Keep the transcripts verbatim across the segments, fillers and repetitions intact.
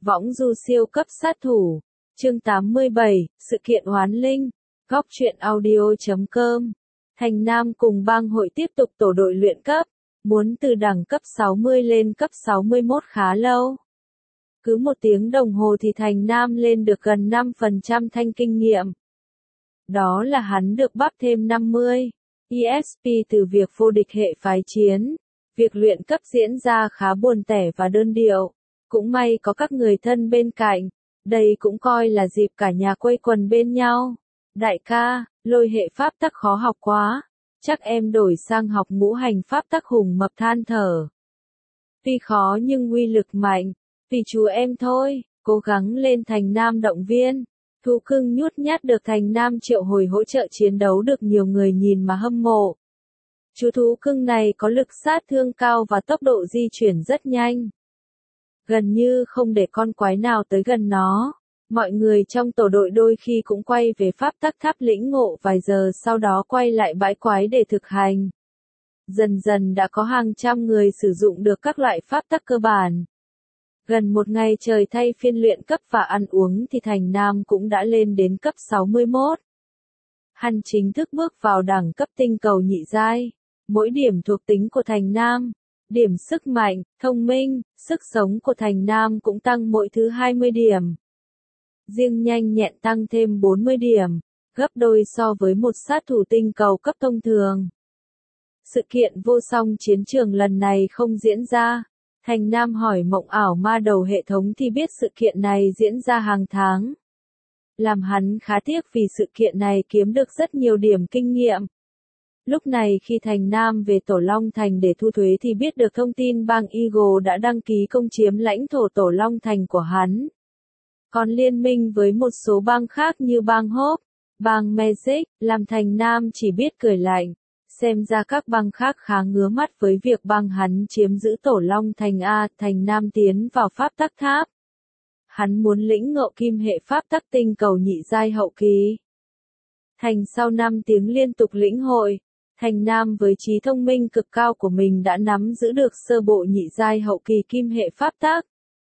Võng du siêu cấp sát thủ. Chương tám mươi bảy, sự kiện oán linh. Góc truyện audio chấm com. Thành Nam cùng bang hội tiếp tục tổ đội luyện cấp, muốn từ đẳng cấp sáu mươi lên cấp sáu mươi mốt khá lâu. Cứ một tiếng đồng hồ thì Thành Nam lên được gần năm phần trăm thanh kinh nghiệm. Đó là hắn được bắp thêm năm mươi E S P từ việc vô địch hệ phái chiến. Việc luyện cấp diễn ra khá buồn tẻ và đơn điệu. Cũng may có các người thân bên cạnh. Đây cũng coi là dịp cả nhà quây quần bên nhau. Đại ca, lôi hệ pháp tắc khó học quá. Chắc em đổi sang học ngũ hành pháp tắc hùng mập than thở. Tuy khó nhưng uy lực mạnh. Vì chú em thôi, cố gắng lên. Thành Nam động viên. Thú cưng nhút nhát được Thành Nam triệu hồi hỗ trợ chiến đấu được nhiều người nhìn mà hâm mộ. Chú thú cưng này có lực sát thương cao và tốc độ di chuyển rất nhanh. Gần như không để con quái nào tới gần nó. Mọi người trong tổ đội đôi khi cũng quay về pháp tắc tháp lĩnh ngộ vài giờ sau đó quay lại bãi quái để thực hành. Dần dần đã có hàng trăm người sử dụng được các loại pháp tắc cơ bản. Gần một ngày trời thay phiên luyện cấp và ăn uống thì Thành Nam cũng đã lên đến cấp sáu mươi mốt. Hắn chính thức bước vào đẳng cấp tinh cầu nhị giai. Mỗi điểm thuộc tính của Thành Nam, điểm sức mạnh, thông minh, sức sống của Thành Nam cũng tăng mỗi thứ hai mươi điểm. Riêng nhanh nhẹn tăng thêm bốn mươi điểm, gấp đôi so với một sát thủ tinh cầu cấp thông thường. Sự kiện vô song chiến trường lần này không diễn ra. Thành Nam hỏi mộng ảo ma đầu hệ thống thì biết sự kiện này diễn ra hàng tháng. Làm hắn khá tiếc vì sự kiện này kiếm được rất nhiều điểm kinh nghiệm. Lúc này khi Thành Nam về Tổ Long Thành để thu thuế thì biết được thông tin bang Eagle đã đăng ký công chiếm lãnh thổ Tổ Long Thành của hắn. Còn liên minh với một số bang khác như bang Hope, bang Magic, làm Thành Nam chỉ biết cười lạnh. Xem ra các bang khác khá ngứa mắt với việc bang hắn chiếm giữ Tổ Long Thành A. Thành Nam tiến vào pháp tắc tháp. Hắn muốn lĩnh ngộ kim hệ pháp tắc tinh cầu nhị giai hậu kỳ. Thành sau năm tiếng liên tục lĩnh hội, Thành Nam với trí thông minh cực cao của mình đã nắm giữ được sơ bộ nhị giai hậu kỳ kim hệ pháp tắc.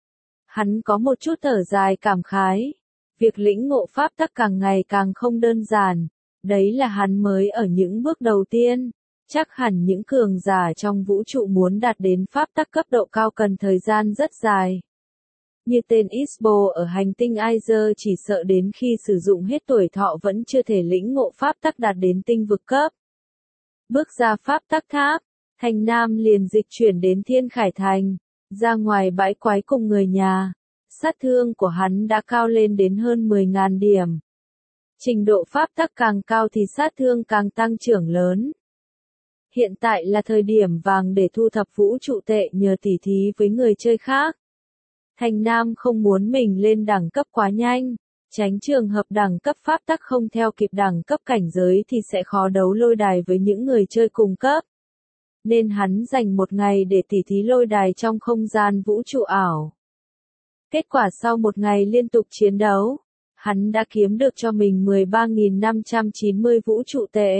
Hắn có một chút thở dài cảm khái. Việc lĩnh ngộ pháp tắc càng ngày càng không đơn giản. Đấy là hắn mới ở những bước đầu tiên. Chắc hẳn những cường giả trong vũ trụ muốn đạt đến pháp tắc cấp độ cao cần thời gian rất dài. Như tên Isbo ở hành tinh Aizer chỉ sợ đến khi sử dụng hết tuổi thọ vẫn chưa thể lĩnh ngộ pháp tắc đạt đến tinh vực cấp. Bước ra pháp tắc tháp, Thành Nam liền dịch chuyển đến Thiên Khải Thành, ra ngoài bãi quái cùng người nhà. Sát thương của hắn đã cao lên đến hơn mười nghìn điểm. Trình độ pháp tắc càng cao thì sát thương càng tăng trưởng lớn. Hiện tại là thời điểm vàng để thu thập vũ trụ tệ nhờ tỉ thí với người chơi khác. Thành Nam không muốn mình lên đẳng cấp quá nhanh, tránh trường hợp đẳng cấp pháp tắc không theo kịp đẳng cấp cảnh giới thì sẽ khó đấu lôi đài với những người chơi cùng cấp. Nên hắn dành một ngày để tỉ thí lôi đài trong không gian vũ trụ ảo. Kết quả sau một ngày liên tục chiến đấu, hắn đã kiếm được cho mình mười ba nghìn năm trăm chín mươi vũ trụ tệ.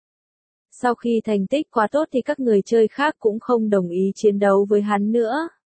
Sau khi thành tích quá tốt thì các người chơi khác cũng không đồng ý chiến đấu với hắn nữa.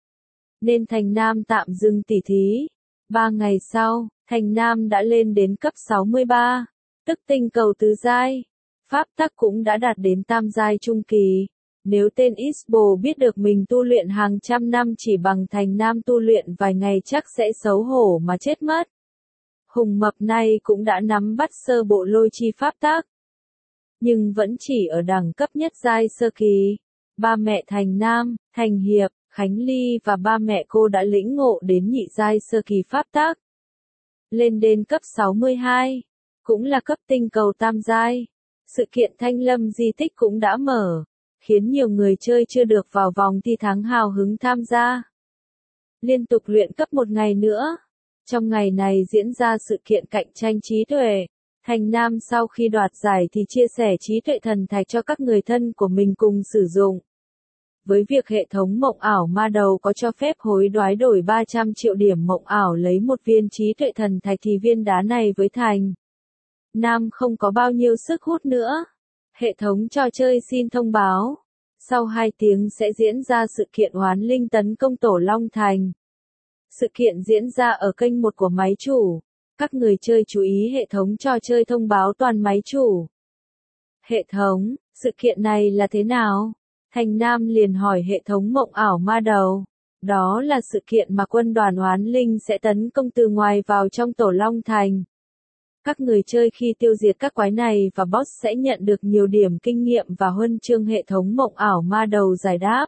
Nên Thành Nam tạm dừng tỉ thí. Ba ngày sau, Thành Nam đã lên đến cấp sáu mươi ba, tức tinh cầu tứ giai. Pháp tắc cũng đã đạt đến tam giai trung kỳ. Nếu tên Isbo biết được mình tu luyện hàng trăm năm chỉ bằng Thành Nam tu luyện vài ngày chắc sẽ xấu hổ mà chết mất. Hùng mập này cũng đã nắm bắt sơ bộ lôi chi pháp tắc. Nhưng vẫn chỉ ở đẳng cấp nhất giai sơ kỳ. Ba mẹ Thành Nam, Thành Hiệp, Khánh Ly và ba mẹ cô đã lĩnh ngộ đến nhị giai sơ kỳ pháp tắc. Lên đến cấp sáu mươi hai, cũng là cấp tinh cầu tam giai. Sự kiện Thanh Lâm di tích cũng đã mở, khiến nhiều người chơi chưa được vào vòng thi thắng hào hứng tham gia. Liên tục luyện cấp một ngày nữa. Trong ngày này diễn ra sự kiện cạnh tranh trí tuệ. Thành Nam sau khi đoạt giải thì chia sẻ trí tuệ thần thạch cho các người thân của mình cùng sử dụng. Với việc hệ thống mộng ảo ma đầu có cho phép hối đoái đổi ba trăm triệu điểm mộng ảo lấy một viên trí tuệ thần thạch thì viên đá này với Thành Nam không có bao nhiêu sức hút nữa. Hệ thống trò chơi xin thông báo. Sau hai tiếng sẽ diễn ra sự kiện oán linh tấn công Tổ Long Thành. Sự kiện diễn ra ở kênh một của máy chủ. Các người chơi chú ý hệ thống trò chơi thông báo toàn máy chủ. Hệ thống, sự kiện này là thế nào? Thành Nam liền hỏi hệ thống mộng ảo ma đầu. Đó là sự kiện mà quân đoàn oán linh sẽ tấn công từ ngoài vào trong Tổ Long Thành. Các người chơi khi tiêu diệt các quái này và boss sẽ nhận được nhiều điểm kinh nghiệm và huân chương, hệ thống mộng ảo ma đầu giải đáp.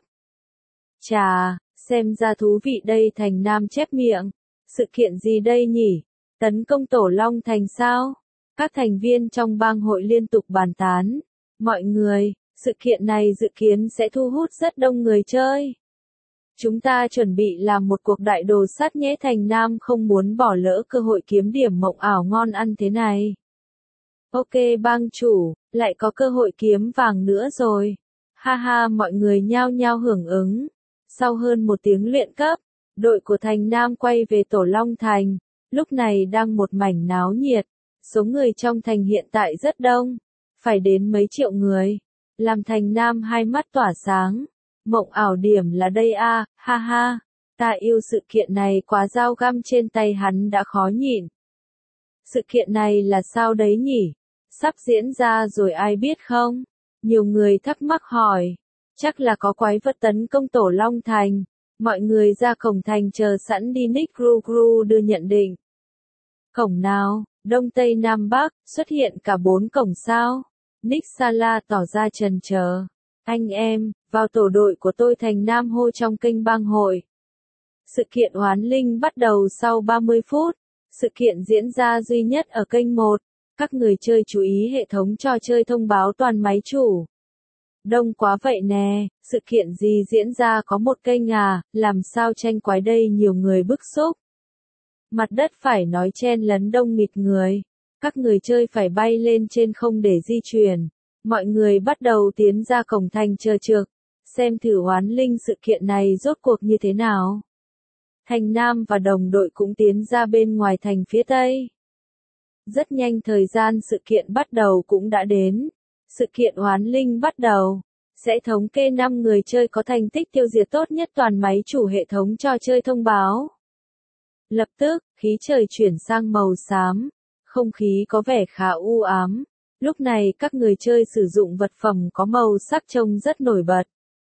Chà, xem ra thú vị đây. Thành Nam chép miệng. Sự kiện gì đây nhỉ? Tấn công Tổ Long Thành sao? Các thành viên trong bang hội liên tục bàn tán. Mọi người, sự kiện này dự kiến sẽ thu hút rất đông người chơi. Chúng ta chuẩn bị làm một cuộc đại đồ sát nhé. Thành Nam không muốn bỏ lỡ cơ hội kiếm điểm mộng ảo ngon ăn thế này. Ok bang chủ, lại có cơ hội kiếm vàng nữa rồi. Ha ha, mọi người nhao nhao hưởng ứng. Sau hơn một tiếng luyện cấp, đội của Thành Nam quay về Tổ Long Thành. Lúc này đang một mảnh náo nhiệt. Số người trong thành hiện tại rất đông. Phải đến mấy triệu người. Làm Thành Nam hai mắt tỏa sáng. Mộng ảo điểm là đây à, ha ha. Ta yêu sự kiện này quá, dao găm trên tay hắn đã khó nhịn. Sự kiện này là sao đấy nhỉ? Sắp diễn ra rồi ai biết không? Nhiều người thắc mắc hỏi. Chắc là có quái vật tấn công Tổ Long Thành. Mọi người ra cổng thành chờ sẵn đi. Nick Gru Gru đưa nhận định. Cổng nào? Đông Tây Nam Bắc, xuất hiện cả bốn cổng sao? Nick Sala tỏ ra chần chờ. Anh em, vào tổ đội của tôi. Thành Nam hô trong kênh bang hội. Sự kiện oán linh bắt đầu sau ba mươi phút. Sự kiện diễn ra duy nhất ở kênh một. Các người chơi chú ý hệ thống trò chơi thông báo toàn máy chủ. Đông quá vậy nè, sự kiện gì diễn ra có một kênh à, làm sao tranh quái đây? Nhiều người bức xúc. Mặt đất phải nói chen lấn đông nghịt người. Các người chơi phải bay lên trên không để di chuyển. Mọi người bắt đầu tiến ra cổng thành chờ trực. Xem thử oán linh sự kiện này rốt cuộc như thế nào. Thành Nam và đồng đội cũng tiến ra bên ngoài thành phía tây. Rất nhanh thời gian sự kiện bắt đầu cũng đã đến. Sự kiện oán linh bắt đầu. Sẽ thống kê năm người chơi có thành tích tiêu diệt tốt nhất toàn máy chủ. Hệ thống trò chơi thông báo. Lập tức, khí trời chuyển sang màu xám. Không khí có vẻ khá u ám. Lúc này các người chơi sử dụng vật phẩm có màu sắc trông rất nổi bật.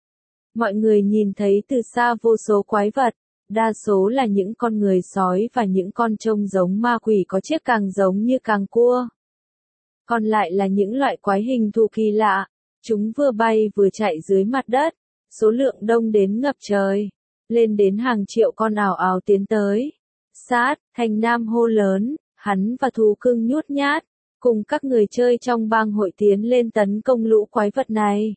Mọi người nhìn thấy từ xa vô số quái vật. Đa số là những con người sói và những con trông giống ma quỷ có chiếc càng giống như càng cua. Còn lại là những loại quái hình thù kỳ lạ. Chúng vừa bay vừa chạy dưới mặt đất. Số lượng đông đến ngập trời. Lên đến hàng triệu con ào ào tiến tới. Sát, Thành Nam hô lớn, hắn và thú cưng nhút nhát, cùng các người chơi trong bang hội tiến lên tấn công lũ quái vật này.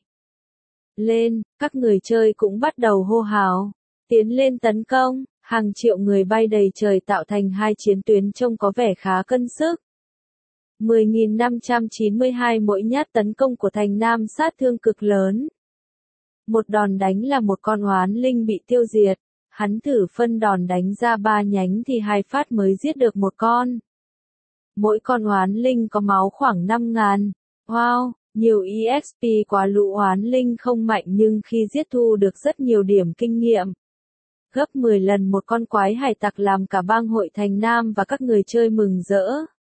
Lên, các người chơi cũng bắt đầu hô hào, tiến lên tấn công, hàng triệu người bay đầy trời tạo thành hai chiến tuyến trông có vẻ khá cân sức. mười nghìn năm trăm chín mươi hai mỗi nhát tấn công của Thành Nam sát thương cực lớn. Một đòn đánh là một con oán linh bị tiêu diệt. Hắn thử phân đòn đánh ra ba nhánh thì hai phát mới giết được một con. Mỗi con oán linh có máu khoảng năm ngàn. Wow, nhiều e ích pê quá. Lũ oán linh không mạnh nhưng khi giết thu được rất nhiều điểm kinh nghiệm. Gấp mười lần một con quái hải tặc làm cả bang hội Thành Nam và các người chơi mừng rỡ.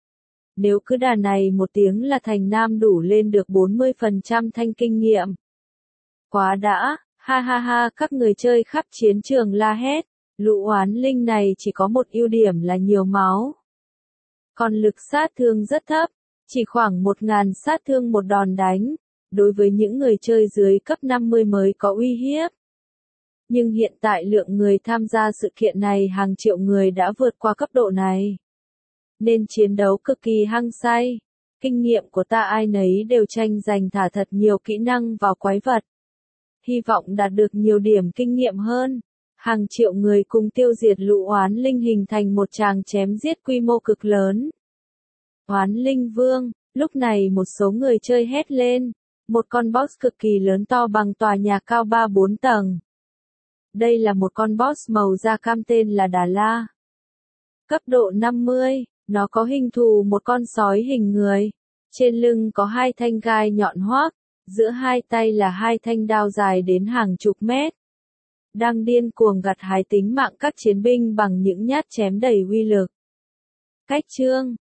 Nếu cứ đà này một tiếng là Thành Nam đủ lên được bốn mươi phần trăm thanh kinh nghiệm. Quá đã! Ha ha ha, các người chơi khắp chiến trường la hét. Lũ oán linh này chỉ có một ưu điểm là nhiều máu. Còn lực sát thương rất thấp, chỉ khoảng một nghìn sát thương một đòn đánh. Đối với những người chơi dưới cấp năm mươi mới có uy hiếp. Nhưng hiện tại lượng người tham gia sự kiện này hàng triệu người đã vượt qua cấp độ này. Nên chiến đấu cực kỳ hăng say. Kinh nghiệm của ta ai nấy đều tranh giành thả thật nhiều kỹ năng vào quái vật. Hy vọng đạt được nhiều điểm kinh nghiệm hơn. Hàng triệu người cùng tiêu diệt lũ oán linh hình thành một tràng chém giết quy mô cực lớn. Oán linh vương, lúc này một số người chơi hét lên. Một con boss cực kỳ lớn to bằng tòa nhà cao ba bốn tầng. Đây là một con boss màu da cam tên là Đà La. Cấp độ năm mươi, nó có hình thù một con sói hình người. Trên lưng có hai thanh gai nhọn hoác. Giữa hai tay là hai thanh đao dài đến hàng chục mét. đang điên cuồng gặt hái tính mạng các chiến binh bằng những nhát chém đầy uy lực. Cách chương